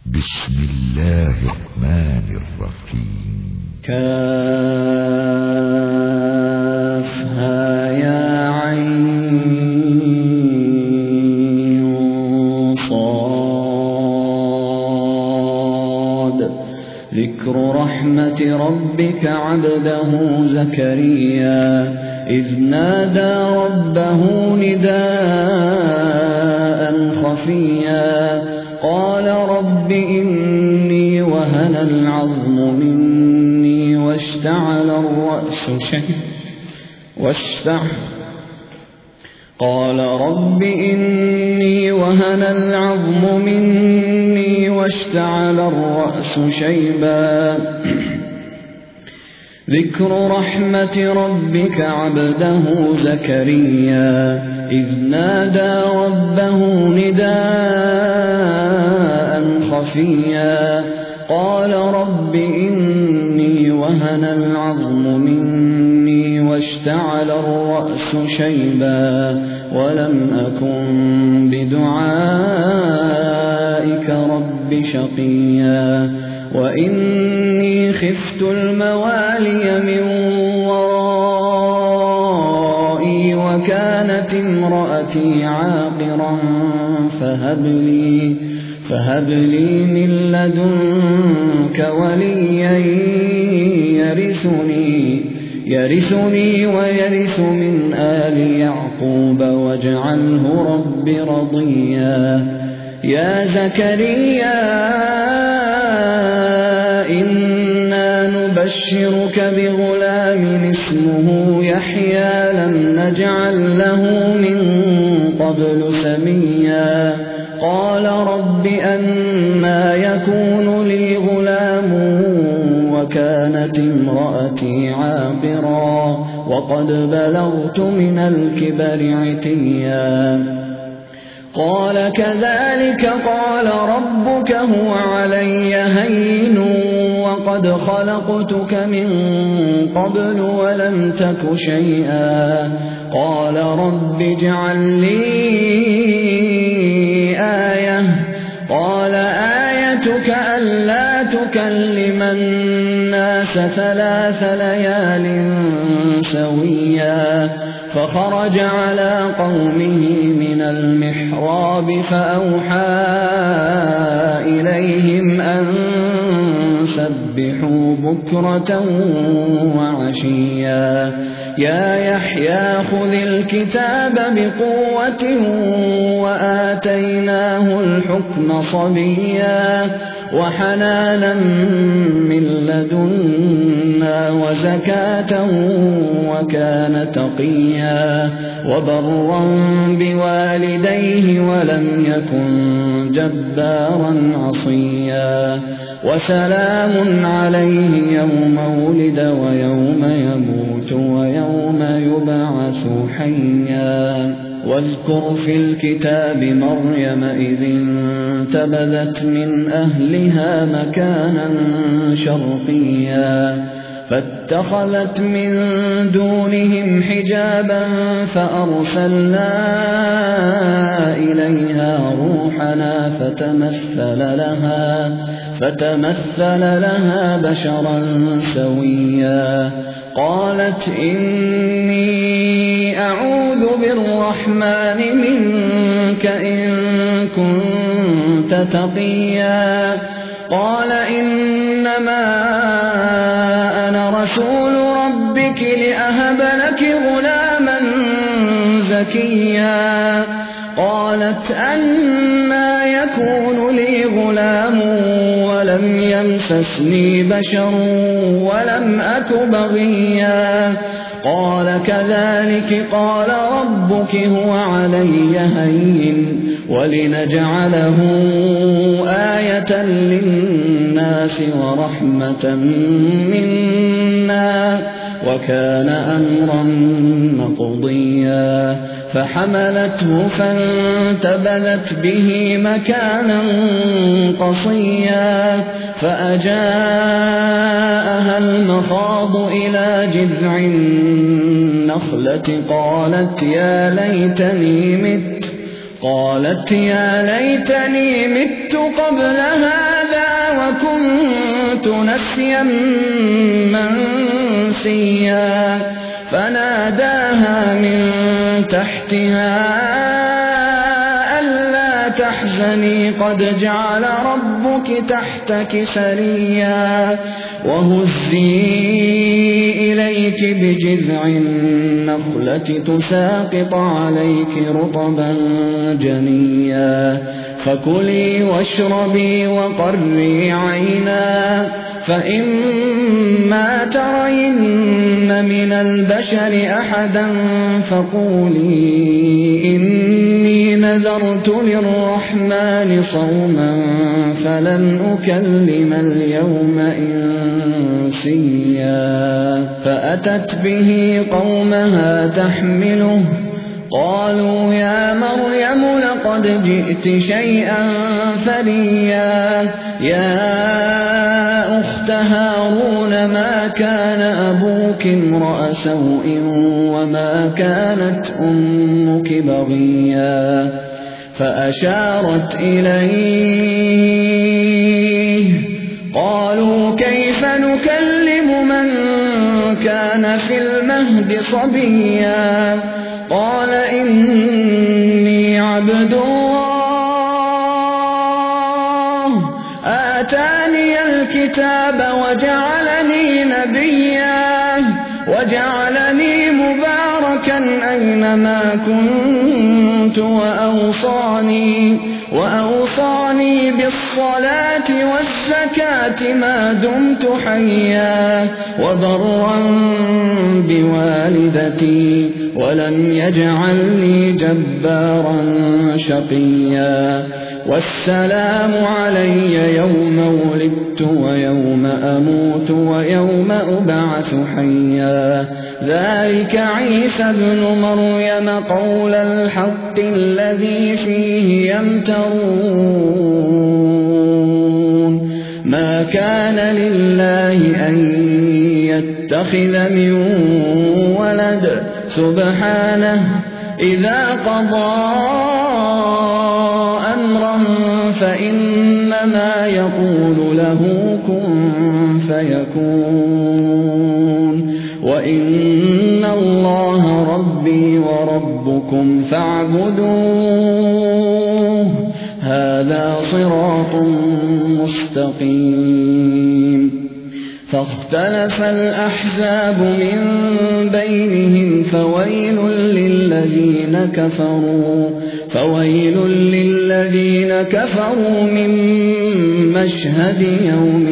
بسم الله الرحمن الرحيم. كافها يا عين صاد. ذكر رحمة ربك عبده زكريا إذ نادى ربه نداء خفيا قال رب إني وهن العظم مني واشتعل الرأس شيبا. ذكر رحمة ربك عبده زكريا إذ نادى ربه نداء خفيا قال رب إني وهن العظم مني واشتعل الرأس شيبا ولم أكن بدعائك رب شقيا وإني خفت الموالي من ورائي وكانت امرأتي عاقرا فهب لي من لدنك وليا يرثني ويرث من آل يعقوب واجعله رب رضيا. يا زكريا إنا نبشرك بغلام اسمه يحيى لم نجعل له من قبل سميا. قال رب أنى يكون لي غلام وكانت امرأتي عاقرا وقد بلغت من الكبر عتيا. قال كذلك قال ربك هو علي هين وقد خلقتك من قبل ولم تك شيئا. قال رب اجعل لي آية. قال آيتك ألا تكلم الناس 3 ليال سويا. فخرج على قومه من المحراب فأوحى إليهم أن سبحوا بكرة وعشيا. يا يحيى خذ الكتاب بقوة وآتيناه الحكم صبيا وحنانا من لدنا وزكاة وكان تقيا وبرا بوالديه ولم يكن جبارا عصيا. وسلام عليه يوم ولد ويوم يموت ويوم يبعث حيا. واذكر في الكتاب مريم إذ انتبذت من أهلها مكانا شرقيا فاتخذت من دونهم حجابا فأرسلنا إليها روحنا فتمثل لها بشرا سويا. قالت إني أعوذ بالرحمن منك إن كنت تقيا. قال إنما أنا رسول ربك لأهب لك غلاما زكيا. قالت أنى يكون لي غلام ولم يمسسني بشر ولم أك بغيا. قال كذلك قال ربك هو علي هين ولنجعله آية للناس ورحمة منا وكان أمرا مقضيا. فحملته فانتبذت به مكانا قصيا فأجاءها المخاض إلى جذع النخلة قالت يا ليتني مت قبل هذا كنت نسيا منسيا فناداها من تحتها ألا تحزني قد جعل ربك تحتك سريا وهزي إليك بجذع النخلة تساقط عليك رطبا جنيا فكلي واشربي وقري عينا فإما ترين من البشر أحدا فقولي إني نذرت للرحمن صوما فلن أكلم اليوم إنسيا فأتت به قومها تحمله قالوا يا مريم لقد جئت شيئا فريا يا أخت هارون ما كان أبوك امرأ سوء وما كانت أمك بغيا فأشارت إليه قالوا كيف نكلم من كان في المهد صبيا قال إني عبد الله آتاني الكتاب وجعلني نبيا وجعلني مباركا أينما كنت وأوصاني بالصلاة والزكاة ما دمت حيا وبرا بوالدتي ولم يجعلني جبارا شقيا والسلام علي يوم ولدت ويوم أموت ويوم أبعث حيا ذلك عيسى ابن مريم قول الحق الذي فيه يمترون ما كان لله أن يتخذ من ولد سبحانه إذا قضى أمرا فإنما يقول له كن فيكون وإن الله ربي وربكم فاعبدوه هذا صراط مستقيم فاختلف الأحزاب من بينهم فويل للذين كفروا من مشهد يوم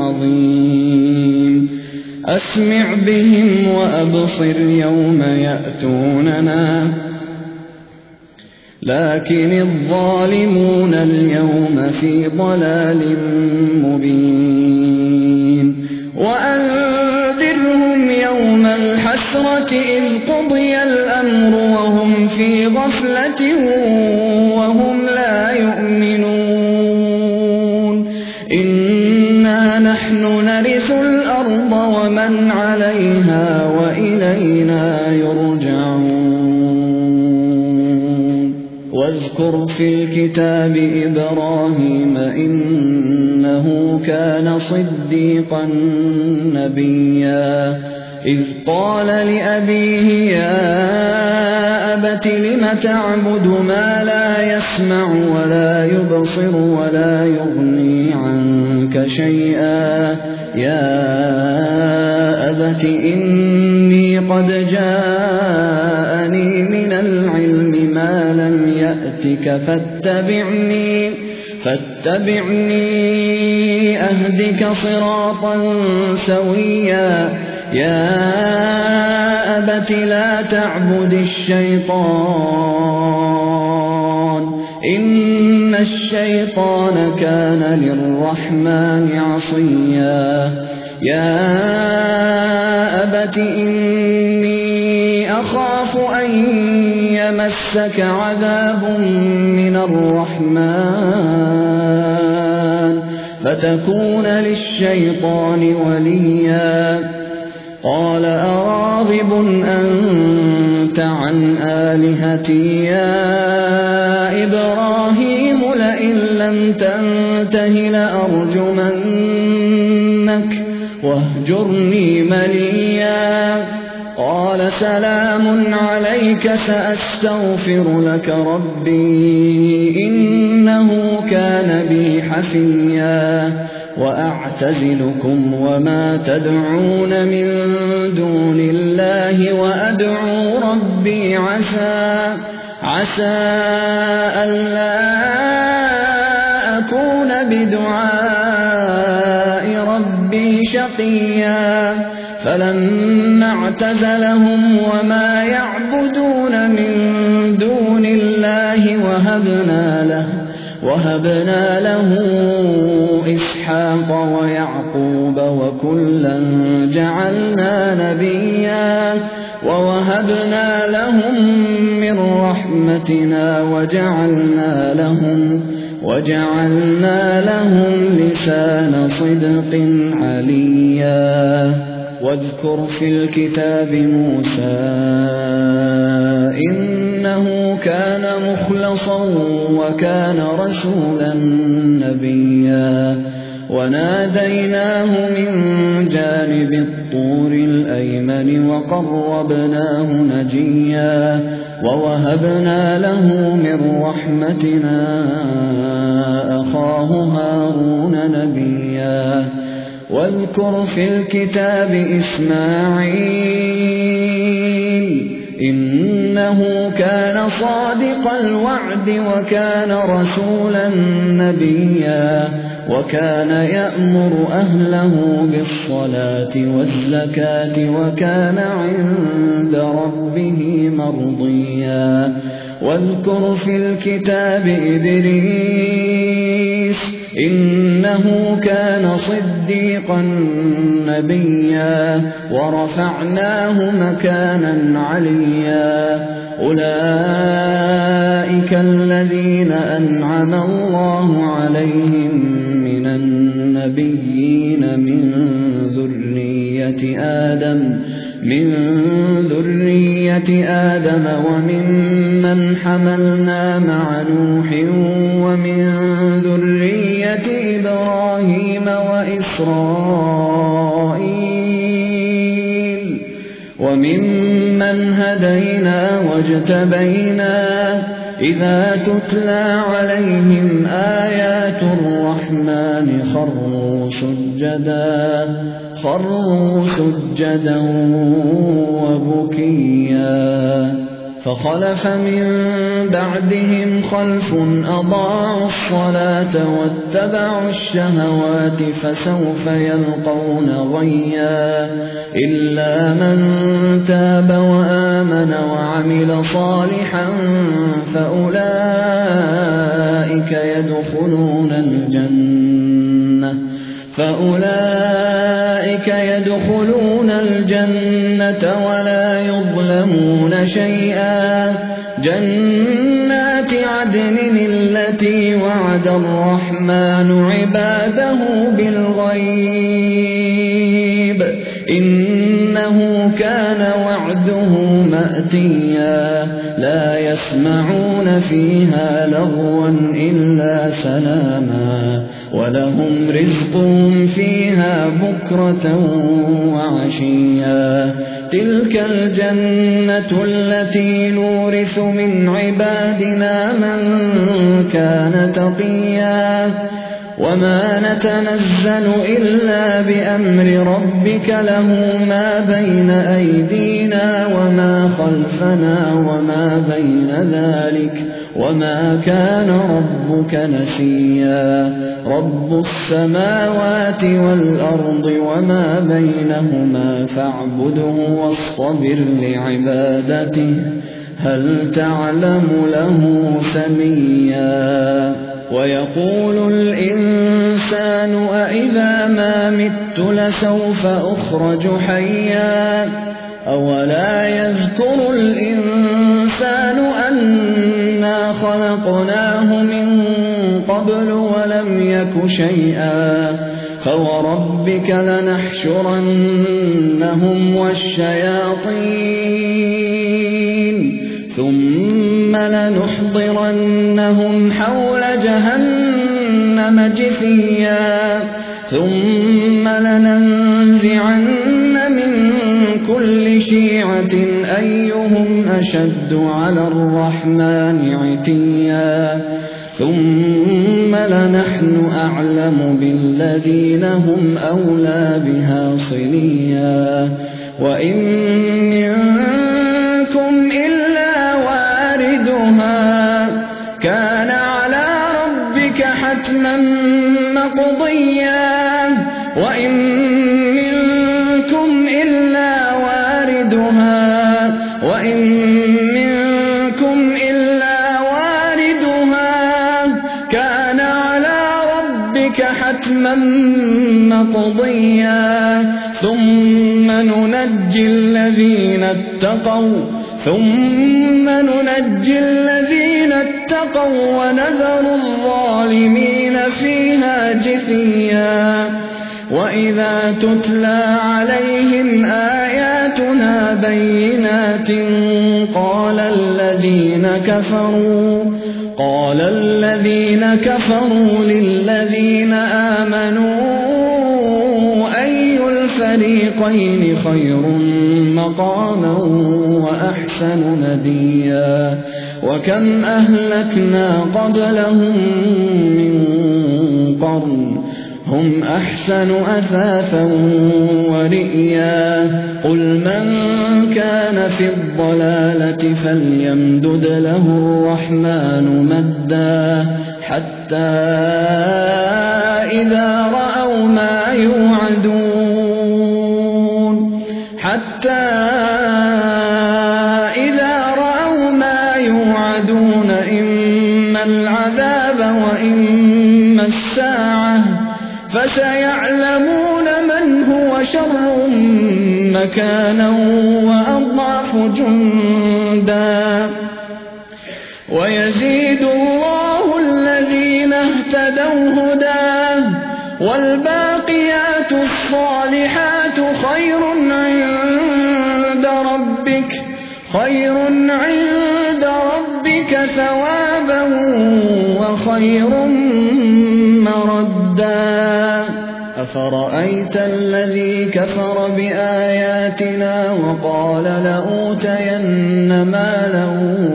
عظيم أسمع بهم وأبصر يوم يأتوننا لكن الظالمون اليوم في ضلال مبين وأنذرهم يوم الحسرة إذ قضي الأمر وهم في غفلة وهم لا يؤمنون إنا نحن نرث الأرض ومن عليها وإلينا يرجعون واذكر في الكتاب إبراهيم إنه كان صديقا نبيا إذ قال لأبيه يا أبت لم تعبد ما لا يسمع ولا يبصر ولا يغني عنك شيئا يا أبت إني قد جاءني من العلم ما لم يأتك فاتبعني أهدك صراطا سويا يا أبت لا تعبد الشيطان إن الشيطان كان للرحمن عصيا يا أبت إني أخاف أن يمسك عذاب من الرحمن فتكون للشيطان وليا قال أراغب أنت عن آلهتي يا إبراهيم لئن لم تنته لأرجمنك واهجرني مليا. قال سلام عليك سأستغفر لك ربي إنه كان بي حفيا. وأعتزلكم وما تدعون من دون الله وأدعو ربي عسى ألا أكون بدعاء ربي شقيا. فلما اعتزلهم وما يعبدون من دون الله وهبنا له إسحاق ويعقوب وكلا جعلنا نبيا. ووهبنا لهم من رحمتنا وجعلنا لهم لسان صدق عليا. واذكر في الكتاب موسى إنه كان مخلصا وكان رسولا نبيا. وناديناه من جانب الطور الأيمن وقربناه نجيا. ووهبنا له من رحمتنا أخاه هارون نبيا. واذكر في الكتاب إسماعيل إنه كان صادق الوعد وكان رسولا نبيا. وكان يأمر أهله بالصلاة والزكاة وكان عند ربه مرضيا. واذكر في الكتاب إدريس إنه كان صديقا نبيا. ورفعناه مكانا عليا. أولئك الذين أنعم الله عليهم من النبيين من ذرية آدم وممن حملنا مع نوح ومن ذرية إبراهيم وإسرائيل وممن هدينا واجتبينا. إذا تتلى عليهم آيات الرحمن خروا سجدا وبكيا. فخلف من بعدهم خلف أضاعوا الصلاة واتبعوا الشهوات فسوف يلقون غيا. إلا من تاب وآمن وعمل صالحا فأولئك يدخلون الجنة ولا يظلمون شيئا. جنات عدن التي وعد الرحمن عباده بالغيب إنه كان وعده مأتيا. لا يسمعون فيها لغوا إلا سلاما ولهم رزقهم فيها بكرة وعشيا. تلك الجنة التي نورث من عبادنا من كان تقيا. وما نتنزل إلا بأمر ربك له ما بين أيدينا وما خلفنا وما بين ذلك وما كان ربك نسيا. رب السماوات والأرض وما بينهما فاعبده واصطبر لعبادته هل تعلم له سميا. ويقول الإنسان أإذا ما مت لسوف أخرج حيا. أولا يذكر الإنسان أنا خلقناه من قبل ولم يك شيئا. فوربك لنحشرنهم والشياطين ثم لنحضرنهم حول جهنم جهنم جثيا ثم لننزعن من كل شيعة أيهم أشد على الرحمن عتيا ثم لنحن أعلم بالذين هم أولى بها صليا وإن منكم إلا واردها كان على ربك حتما مقضيا وإن منكم إلا واردها وإن منكم إلا واردها كان على ربك حتما مقضيا ثم ننجي الذين اتقوا ونذر الظالمين فيها جثيا وإذا تتلى عليهم آياتنا بينات قال الذين كفروا للذين آمنوا أي الفريقين خير مقاما وأحسن نديا وكم أهلكنا قبلهم من قرن هم أحسن أثاثا ورئيا قل من كان في الضلالة فليمدد له الرحمن مدا حتى إذا رأوا ما يوعدون إما العذاب وإما الساعة فسيعلمون من هو شر مكانا وأضعف جندا ويزيد الله الذين اهتدوا هداه والباقيات الصالحات خير عند ربك ثوابا وخير مردا أفرأيت الذي كفر بآياتنا وقال لأوتين مالا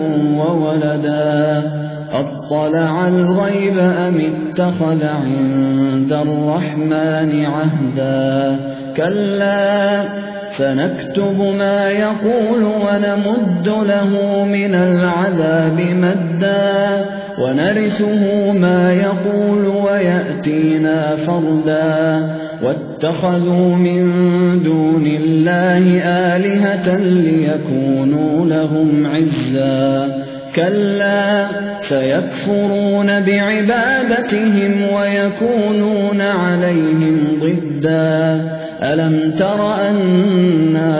وولدا أطلع الغيب أم اتخذ عند الرحمن عهدا كلا سنكتب ما يقول ونمد له من العذاب مدا ونرثه ما يقول ويأتينا فردا واتخذوا من دون الله آلهة ليكونوا لهم عزا كلا سيكفرون بعبادتهم ويكونون عليهم ضدا ألم تر أنا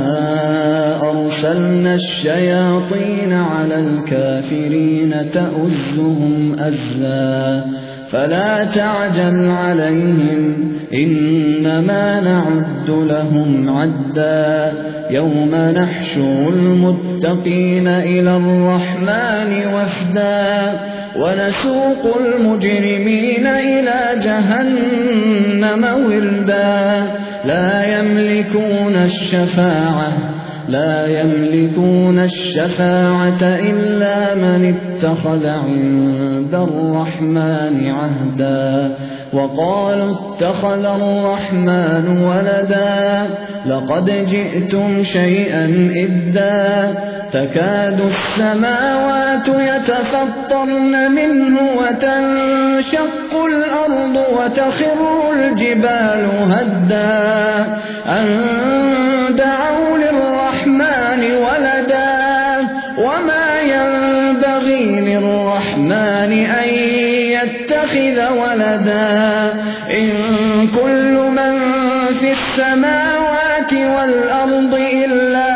أرسلنا الشياطين على الكافرين تؤزهم أزا فلا تعجل عليهم إنما نعد لهم عدا يوم نحشر المتقين إلى الرحمن وفدا ونسوق المجرمين إلى جهنم وردا لا يملكون الشفاعة إلا من اتخذ عند الرحمن عهدا وقالوا اتخذ الرحمن ولدا لقد جئتم شيئا إدا تكاد السماوات يتفطرن منه وتنشق الأرض وتخر الجبال هدا أن دعوا للرحمن ولدا وما ينبغي للرحمن أن يتخذ ولدا إن كل من في السماوات والأرض إلا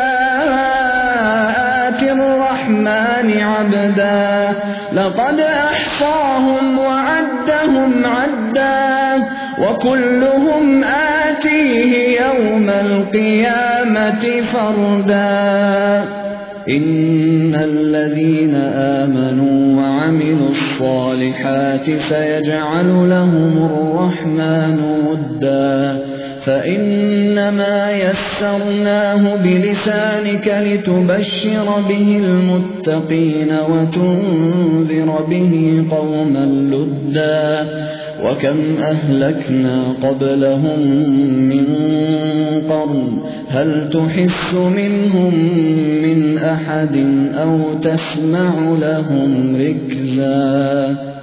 آتي الرحمن عبدا لقد أحصاهم وعدهم عدا وكلهم آتيه يوم القيامة فردا إن الذين آمنوا وعملوا الصالحات سيجعل لهم الرحمن ودا فإنما يسرناه بلسانك لتبشر به المتقين وتنذر به قوما لدا وكم أهلكنا قبلهم من قرن هل تحس منهم من أحد أو تسمع لهم ركزا